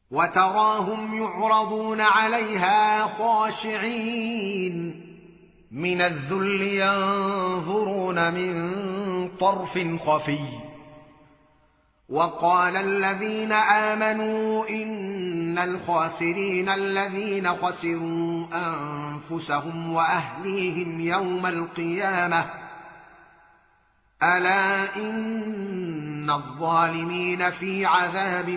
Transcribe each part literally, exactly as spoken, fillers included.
وتراهم يعرضون عليها خاشعين من الذل ينظرون من طرف خفي. وقال الذين آمنوا إن الخاسرين الذين خسروا أنفسهم وأهليهم يوم القيامة ألا إن الظالمين في عذاب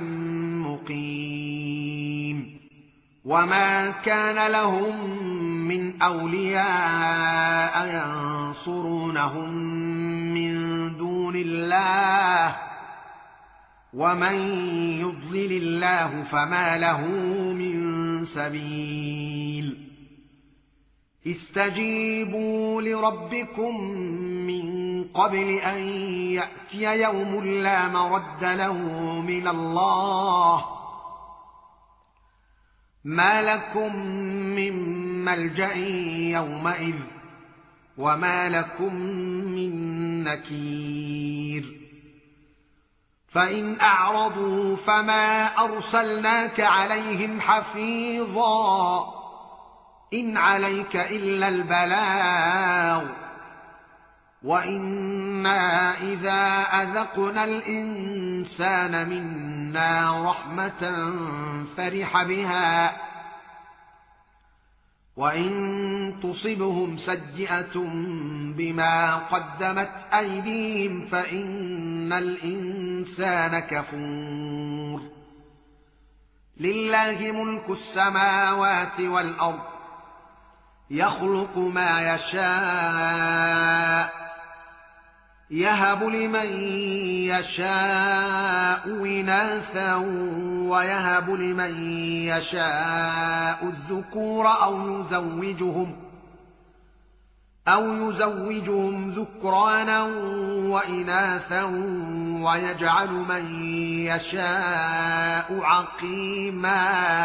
مقيم. وما كان لهم من أولياء ينصرونهم من دون الله ومن يضلل الله فما له من سبيل. استجيبوا لربكم من قبل أن يأتي يوم لا مرد له من الله ما لكم من ملجأ يومئذ وما لكم من نكير. فإن أعرضوا فما أرسلناك عليهم حفيظا إن عليك إلا البلاغ وإنا إذا أذقنا الإنسان منا رحمة فرح بها وإن تصبهم سيئة بما قدمت أيديهم فإن الإنسان كفور. لله ملك السماوات والأرض يخلق ما يشاء يهب لمن يشاء إناثا ويهب لمن يشاء الذكور أو يزوجهم أو يزوجهم ذكرانا وإناثا ويجعل من يشاء عقيما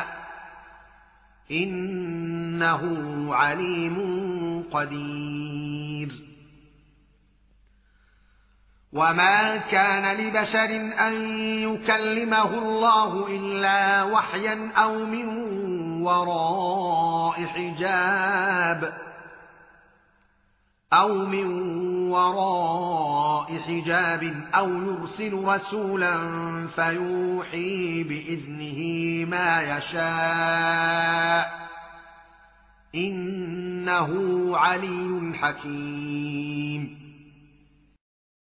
إنه عليم قدير. وما كان لبشر أن يكلمه الله إلا وحيا أو من وراء حجاب أو من وراء حجاب أو يرسل رسولا فيوحي بإذنه ما يشاء إنه علي حكيم.